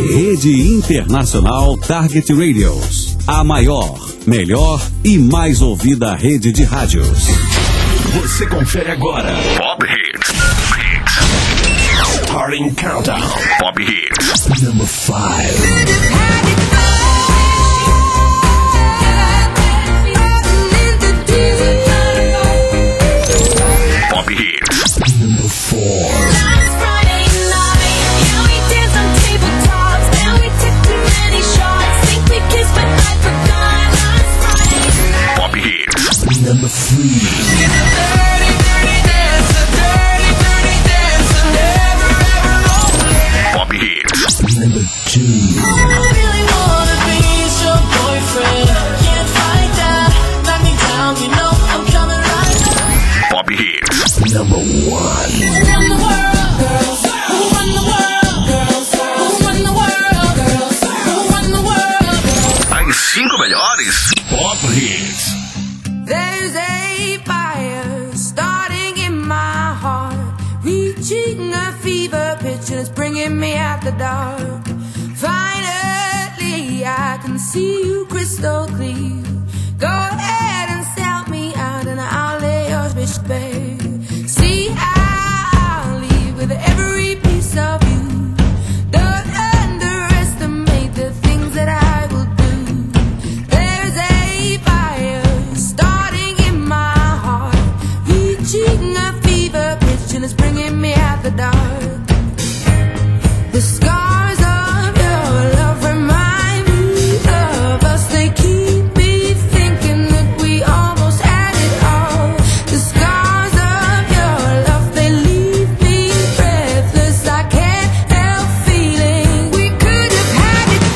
Rede Internacional Target Radios. A maior, melhor e mais ouvida rede de rádios. Você confere agora Pop Hits. Starting Countdown. Pop Hits. Number 5. Pop Hits. Number 4. Pop Hits. Number 3. Pop Hits. Number 2. I really wanna be your boyfriend. Can't fight that. Knock me down, you know I'm coming right back. Pop Hits. Number 1. Who run the world, girls? Who run the world, girls? Who run the world, girls? Who run the world, girls? As 5 melhores Pop Hits. There's a fire starting in my heart, reaching a fever pitch and it's bringing me out the dark. Finally, I can see you crystal clear. Go ahead and sell me out and I'll lay your bitch bare. See, I'll leave with every piece of you. Don't underestimate the things that I will do. There's a fire starting in my heart, reaching a fever pitch and it's bringing me out the dark. The scars of your love remind me of us. They keep me thinking that we almost had it all. The scars of your love, they leave me breathless. I can't help feeling we could have had it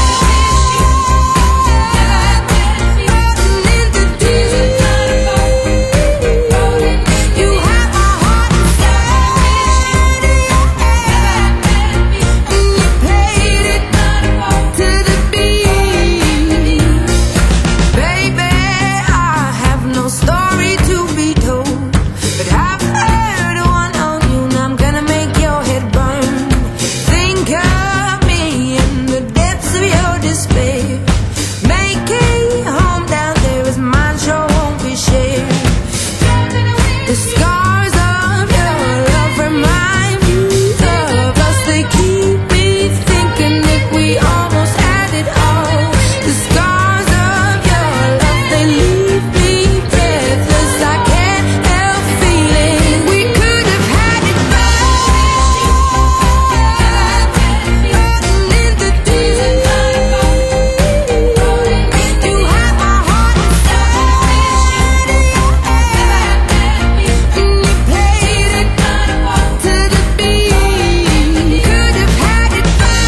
You have my heart inside, and you played it to the beat. Baby, I have no story to be told, but I've heard one on you and I'm gonna make your head burn. Think of me in the depths of your despair. Making home down there is mine, sure won't be shared. The scars of your love remind me of us. They keep me thinking that we almost had it all. The scars of your love, they leave me breathless. I can't help feeling we could have had it in the deep. You have my heart inside, and you played it to the beat. Could have had it in the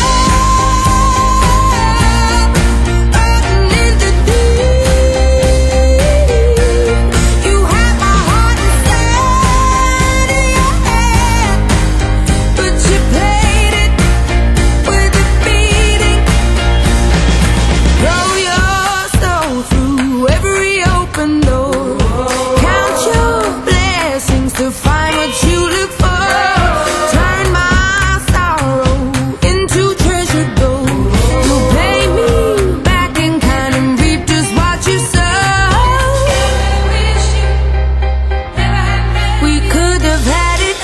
deep. You have my heart inside of your head, but you played it with a beating. Throw your soul through every open door. Count your blessings to find what you look for. Turn my sorrow into treasured gold. You'll pay me back in kind and reap just what you sow. We could have had it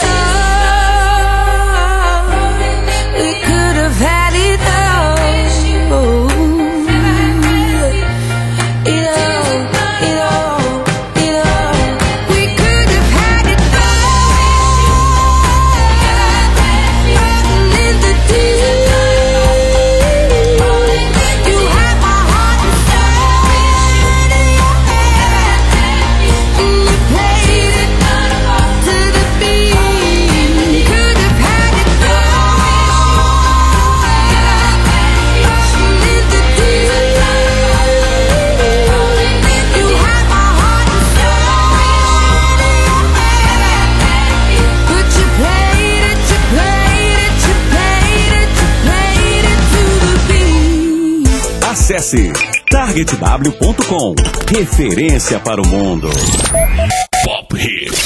all. We could have had it all. It all. We could have had it all in the deep. You have my heart inside, and you played it to the beat. Could have had it all in the deep. You have my heart inside, but you played it to the beat. Acesse targetw.com. Referência para o mundo. Pop Hits.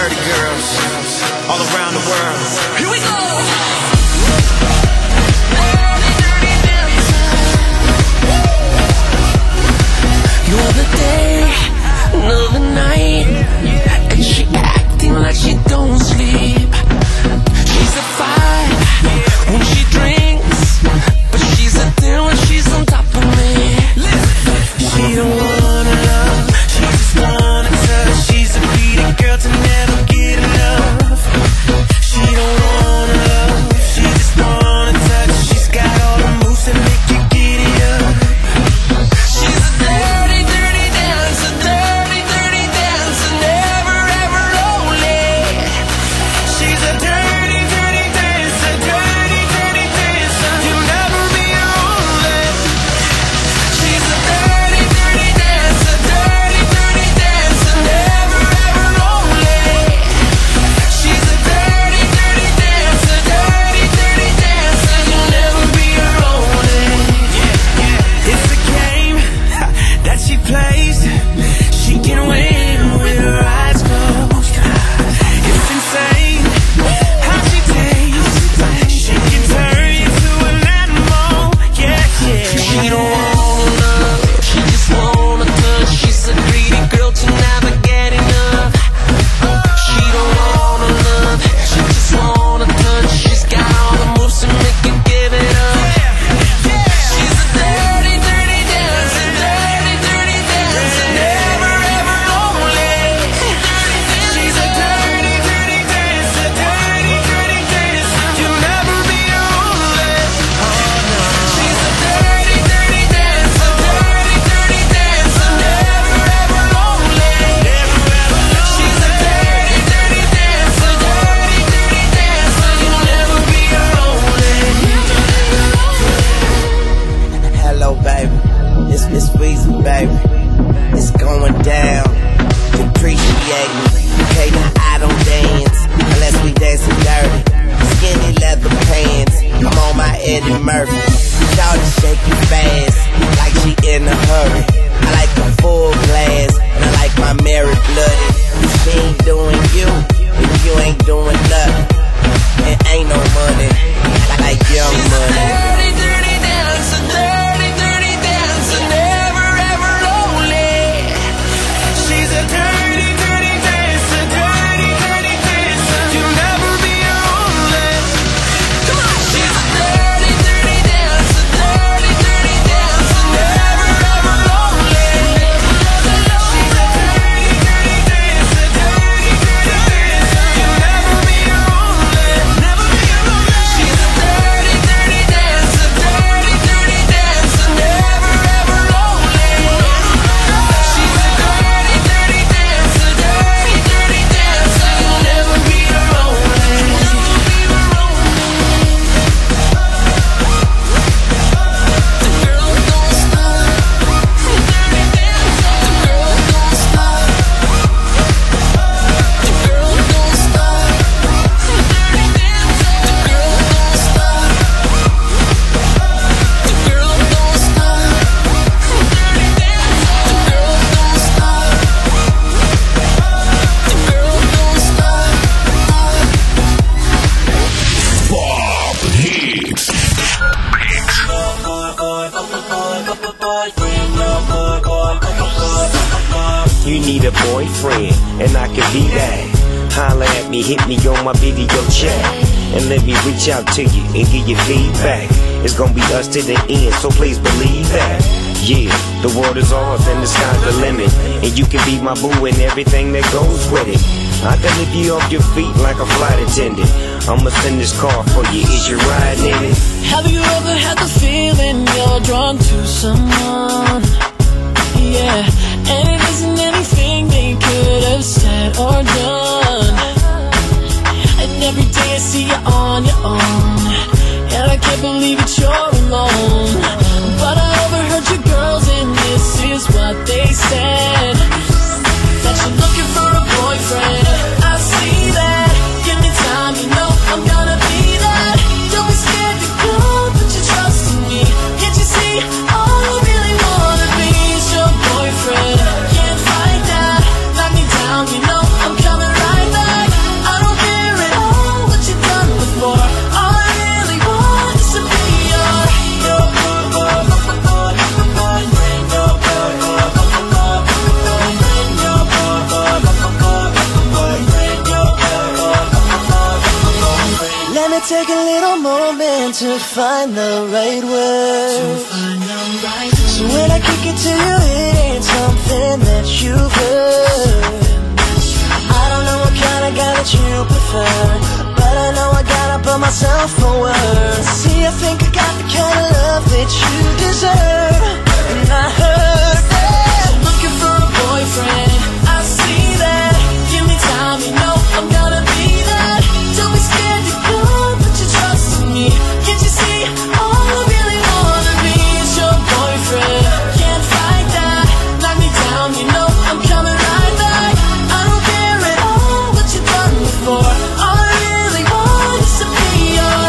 dirty girls all around the world. Here we go. The other day, another night, and she acting like she don't sleep. She's a 5 when she drinks, but she's a 10 when she's on top of me. She don't wanna love, she just wanna touch. She's a greedy girl to never get enough. She don't wanna love, she just wanna touch. She's got all the moves that make you get it up. She's a dirty, dirty dancer, dirty, dirty dancer, never ever lonely. She's a dirty, dirty dancer, dirty, dirty dancer, you'll never be lonely. She's a dirty, dirty dancer, dirty, dirty dancer, never ever lonely. She's a dirty, dirty dancer, dirty, dirty dancer, you'll never be lonely. It's a game that she plays. She can win with her eyes closed. It's insane how she tastes. She can turn you to an animal. Yeah, yeah. She don't wanna love, she just wanna touch. She's a greedy girl to never get enough. She don't wanna love, she just wanna touch. She's got all the moves to make you give it up. She's a dirty, dirty dancer, dirty, dirty dancer, never ever lonely. She's a dirty, dirty dancer, dirty, dirty dancer, you'll never be lonely. She's a dirty, dirty dancer, dirty, dirty dancer, never ever lonely. She's a dirty, dirty dancer, dirty, dirty dancer, you'll never be lonely. Hello, baby. It's Miss Weezy, baby. It's going down. Appreciate me. Okay, now I don't dance unless we dancing dirty. Skinny leather pants. I'm on my Eddie Murphy. Shawty shaking fast like she in a hurry. I like a full glass and I like my Mary blooded. She ain't doing you and you ain't doing nothing. It ain't no money like young money. Dirty, dirty dancer, dirty, dirty dancer, never ever lonely. She's a dirty, dirty dancer, dirty, dirty dancer, you'll never be lonely. She's a dirty, dirty dancer, dirty, dirty dancer, never ever lonely. She's a dirty, dirty dancer, dirty, dirty dancer, you'll never be lonely. Never be lonely. She's a dirty, dirty dancer, dirty, dirty dancer, never ever lonely. She's a dirty, dirty dancer, dirty, dirty dancer, you'll never be lonely. The girl don't stop. The girl don't stop. The girl don't stop. The girl don't stop. The girl don't stop. The girl don't stop. The girl don't stop. You need a boyfriend, and I can be that. Holla at me, hit me on my video chat, and let me reach out to you and give you feedback. It's gonna be us to the end, so please believe that. Yeah, the world is ours and the sky's the limit, and you can be my boo and everything that goes with it. I can lift you off your feet like a flight attendant. I'ma send this car for you, is you riding in it? Have you ever had the feeling you're drawn to someone? Yeah, and it isn't anything they could have said or done. And every day I see you on your own, and I can't believe that you're alone. But I overheard your girls, and this is what they said: that you're looking for a boyfriend. I see that. Give me time, you know I'm gonna be that. Don't be scared to go, put your trust in me. Can't you see? All I really wanna be is your boyfriend. Can't fight that. Knock me down, you know I'm coming right back. gonna take a little moment to find the right word. So when I kick it to you, it ain't something that you've heard. I don't know what kind of guy that you prefer, but I know I gotta put myself forward. See, I think I got the kind of love that you deserve. And I heard that looking for a boyfriend, I see that. Give me time, you know I'm gonna be that. Don't be scared to go, put your trust in me. Can't you see, all I really wanna be is your boyfriend. Can't fight that, knock me down, you know I'm coming right back. I don't care at all what you've done before. All I really want is to be your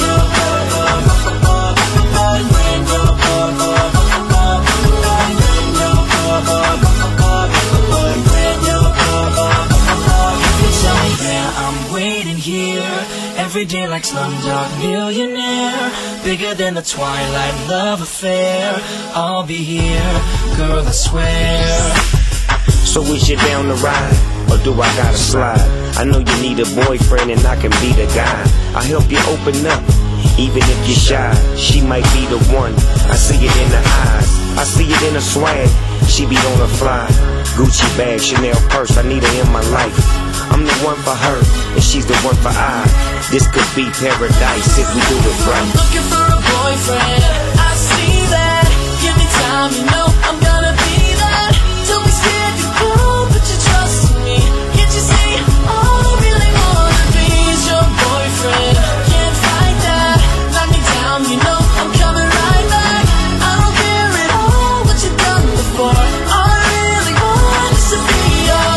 every day like Slumdog Millionaire. Bigger than the Twilight love affair. I'll be here, girl, I swear. So is you down the ride, or do I gotta slide? I know you need a boyfriend and I can be the guy. I'll help you open up, even if you're shy. She might be the one, I see it in her eyes. I see it in her swag, she be on her fly. Gucci bag, Chanel purse, I need her in my life. I'm the one for her, and she's the one for I. This could be paradise if we do it right. I'm looking for a boyfriend, I see that. Give me time, you know I'm gonna be that. Don't be scared to go, put your trust in me. Can't you see, all I really wanna be is your boyfriend. Can't fight that, knock me down, you know I'm coming right back. I don't care at all what you've done before. All I really want is to be your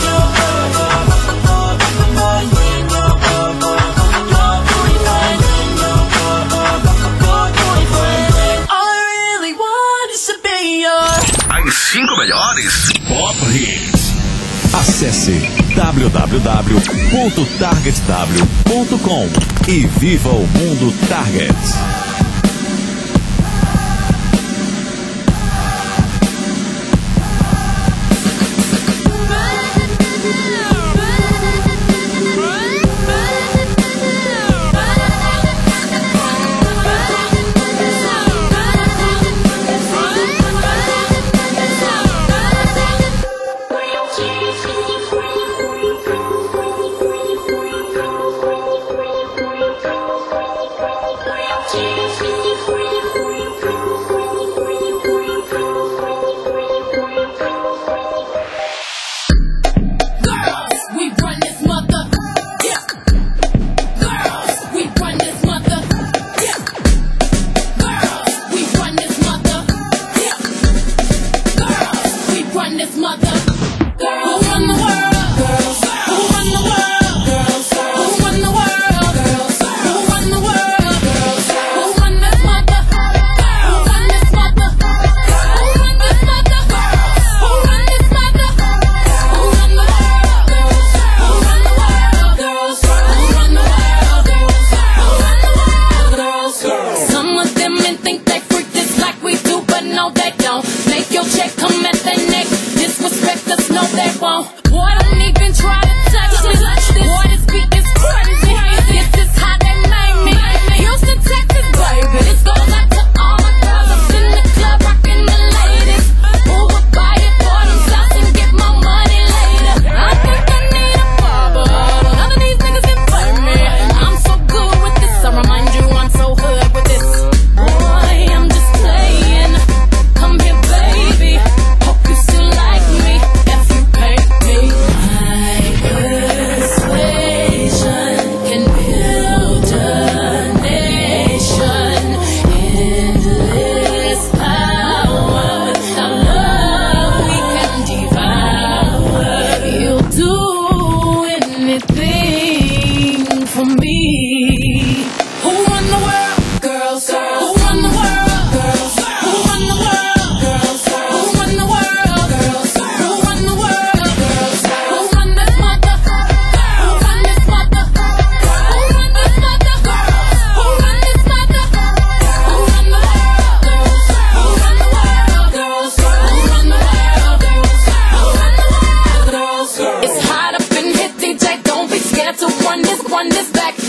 As 5 melhores Pop Hits. Acesse www.targetw.com e viva o mundo Target.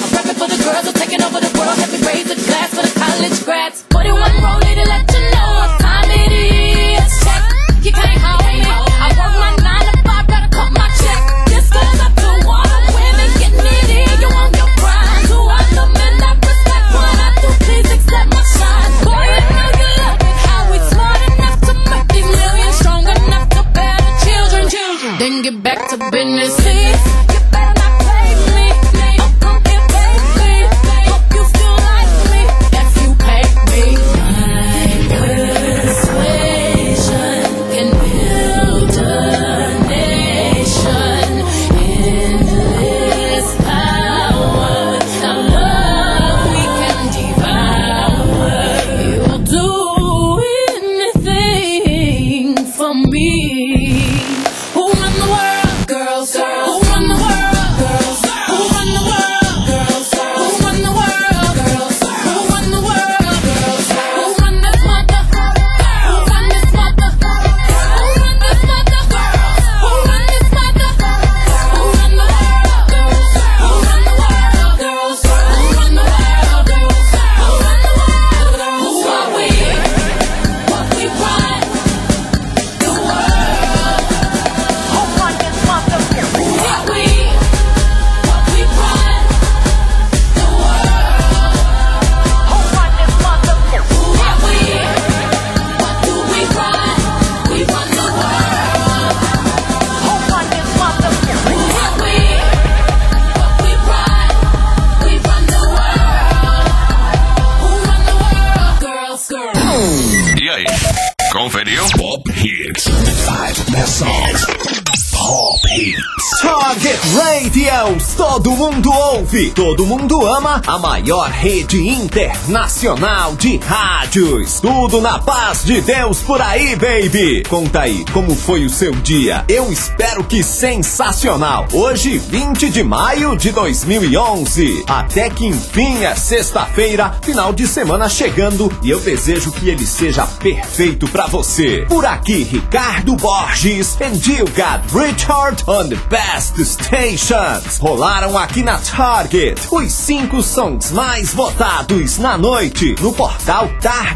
I'm repping for the girls who are taking over the world. Help me raise a glass for the college grads. 41 rolling to let you know what time it is. Check, you can't hold me. I work like 9 to 5, gotta cut my check. This goes up to all the women getting it in. You want your pride. To all the men that respect what I do, please accept my shine. Boy, you know you love it. How we smart enough to make these millions, strong enough to bear the children. Then get back to business, please. You better not play me. Oh, come here, baby. Hope you still like me if you pay me. My persuasion can build a nation. Endless power, our love we can devour. You'll do anything for me. Who run the world, girls? Who run the world, girls? Who run the world, girls? Who run the world, girls? Who run the world, girls? Who run this mother? Who run this mother? Who run this mother? Who run this mother? Who run the world, girls? Who run the world, girls? Who run the world, girls? Who run the world, girls? Who are we? What we run the world. Who run this mother? Who are we? What we run the world. Who run this mother? Who are we? What do we run? We run the world. Who run this mother? Who are we? What we run? We run the world. Who run the world? Girls, girls. E aí? Conferiu? Pop Hits. 5 best songs. Pop Hits. Target Radios, todo mundo ouve, todo mundo ama, a maior rede internacional de rádios. Tudo na paz de Deus por aí, baby. Conta aí, como foi o seu dia? Eu espero que sensacional. Hoje, 20 de maio de 2011. Até que enfim é sexta-feira, final de semana chegando, e eu desejo que ele seja perfeito pra você. Por aqui, Ricardo Borges, and you got Richard on the best stations. Rolaram aqui na Target os 5 sons mais votados na noite no portal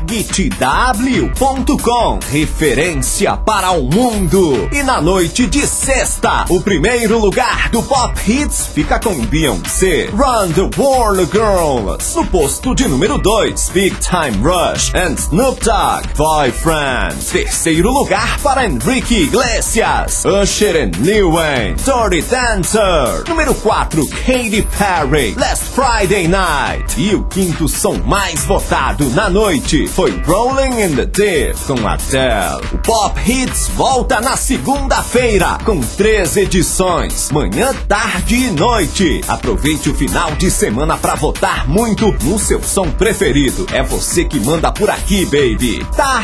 targetw.com, referência para o mundo. E na noite de sexta, o primeiro lugar do Pop Hits fica com Beyoncé, Run the World Girls. No posto de número 2, Big Time Rush and Snoop Dogg, Boyfriend. Terceiro lugar para Enrique Iglesias, Usher and Lil Wayne, Dirty Dancer. Número 4, Katy Perry, Last Friday Night. E o quinto som mais votado na noite foi Rolling in the Deep com Adele. O Pop Hits volta na segunda-feira com 3 edições, manhã, tarde e noite. Aproveite o final de semana pra votar muito no seu som preferido. É você que manda por aqui, baby.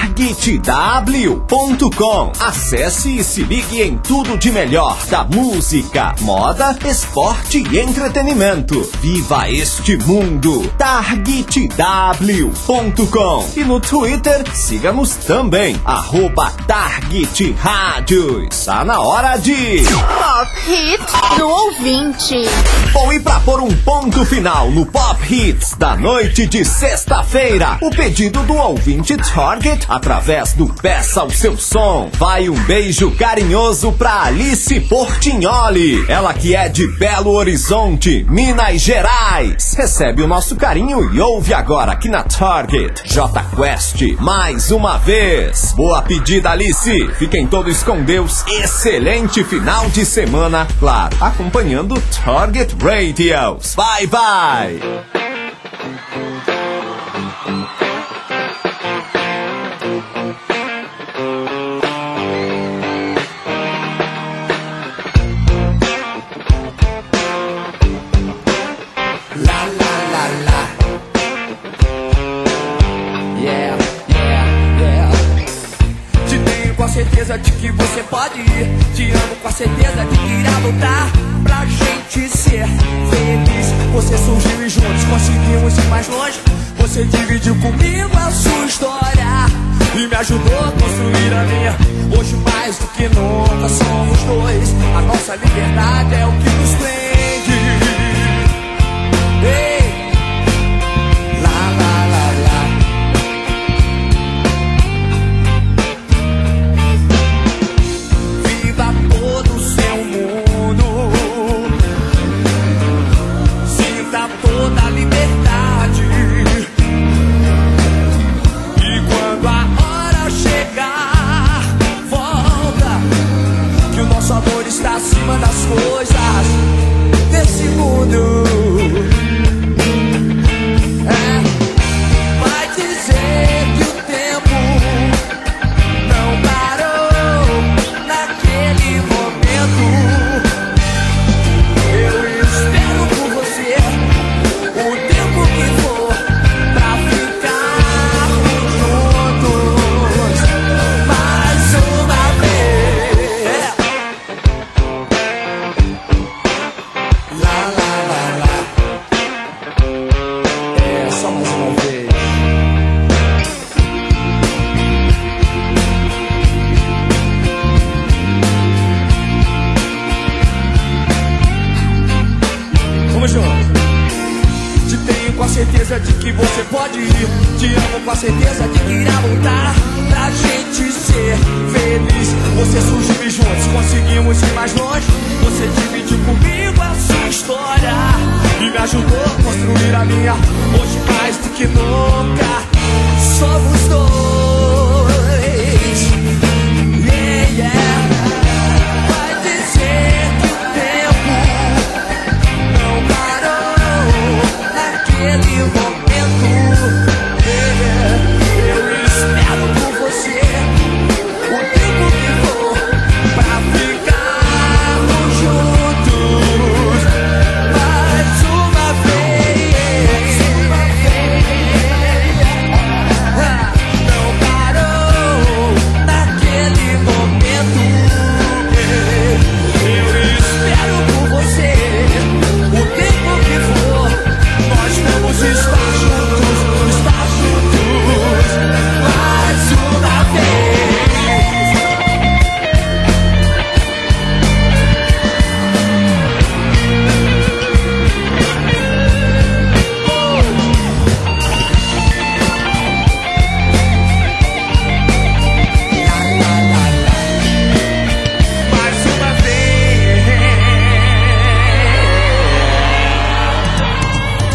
targetw.com. Acesse e se ligue em tudo de melhor da música, moda, esporte e entretenimento. Viva este mundo. targetw.com. E no Twitter, siga-nos também, @TargetRádios. Tá na hora de Pop Hits do ouvinte. Bom, e pra pôr um ponto final no Pop Hits da noite de sexta-feira, o pedido do ouvinte Target através do Peça o Seu Som. Vai um beijo carinhoso pra Alice Portignoli, ela que é de Belo Horizonte, Minas Gerais. Recebe o nosso carinho e ouve agora aqui na Target J Quest mais uma vez. Boa pedida, Alice. Fiquem todos com Deus. Excelente final de semana, claro, acompanhando Target Radios. Bye, bye. Certeza de que você pode ir. Te amo com a certeza de que irá voltar pra gente ser feliz. Você surgiu e juntos conseguimos ir mais longe. Você dividiu comigo a sua história e me ajudou a construir a minha. Hoje mais do que nunca somos dois. A nossa liberdade é o que nos prende. certeza de que você pode ir. Te amo com a certeza de que irá voltar pra gente ser feliz. Você surgiu e juntos conseguimos ir mais longe. Você dividiu comigo a sua história e me ajudou a construir a minha. Hoje mais do que nunca somos dois. Yeah, yeah. Vai dizer que o tempo não parou naquele momento. Yeah. Eu espero por você o tempo que for pra ficarmos juntos mais uma vez. Não parou naquele momento. Eu espero por você o tempo que for. Nós vamos estar juntos mais uma vez. Mais uma vez.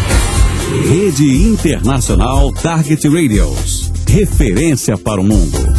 Rede Internacional Target Radios. Referência para o mundo.